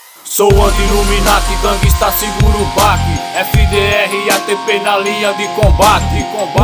Sou anti-Illuminati, gangsta seguro o baque. FDR e ATP na linha de combate.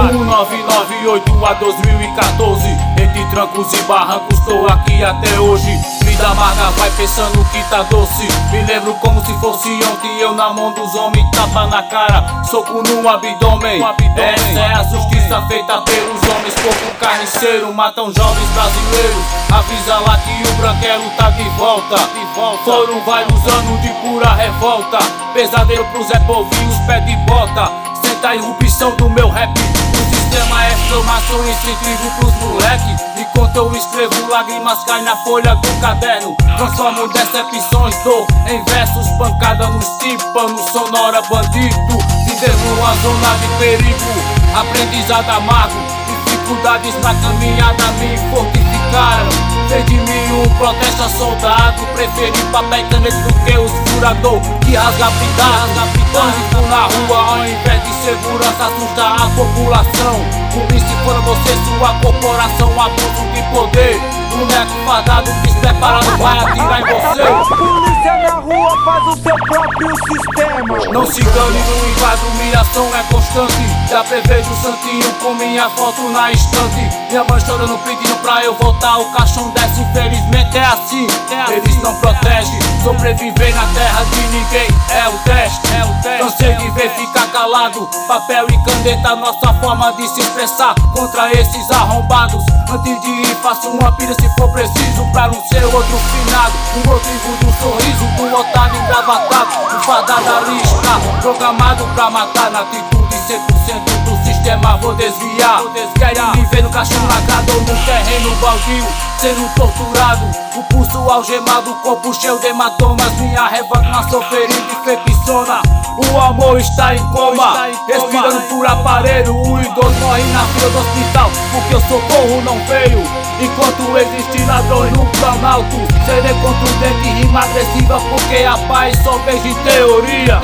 1998 a 2014, entre trancos e barrancos tô aqui até hoje. Vida amarga vai pensando que tá doce. Me lembro como se fosse ontem, eu na mão dos homens, tapa na cara, soco no abdômen. Essa é a justiça feita pelos homens. Pouco carniceiro, matam jovens brasileiros. Avisa lá que o branquelo tá de volta. Foram vários anos de pura revolta. Pesadelo pros Zé Povinhos, pé de bota. Senta a irrupção do meu rap. O sistema é exclamação e incentivo pros moleque. Enquanto eu escrevo, lágrimas caem na folha do caderno. Transformo decepções, dor em versos. Pancada nos tímpanos, sonora bandido. Vivendo uma zona de perigo, aprendizado amargo. Dificuldades na caminhada me fortificaram. Fez de mim um protesto soldado. Preferi papel e caneta do que os furador que rasga blindado. Trânsito na rua ao invés de segurança assusta a população. Cumprir se for você, sua corporação, abuso de poder. Boneco fardado despreparado vai atirar em você. A polícia na rua faz o seu próprio sistema. Não se engane no invado, humilhação é constante. Já prevejo o santinho com minha foto na estante. Minha mãe chorando pedindo pra eu voltar, o caixão desce, infelizmente é assim. Eles não protegem, sobreviver na terra de ninguém é o teste. Cansei de ver ficar calado, papel e caneta, nossa forma de se expressar contra esses arrombados. Antes de ir faço uma pilha se for preciso, pra não ser outro finado. O motivo do sorriso do otário engravatado, o fadado da lista, programado pra matar. Na atitude 100% do sistema vou desviar. Querem me ver no caixão lagado ou no terreno baldio, sendo torturado, o pulso algemado, o corpo cheio de hematomas. Minha revolta na sou ferida e feiçona. O amor está em coma, respirando por aparelho. O idoso morre na fila do hospital porque o socorro não veio. Enquanto existir ladrões no planalto, serei contundente e rima agressiva, porque a paz só vejo em teoria.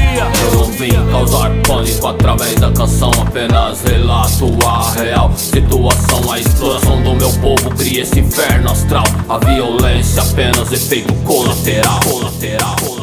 Eu não vim causar pânico através da canção, apenas relato a real situação. A exploração do meu povo cria esse inferno astral. A violência apenas efeito colateral.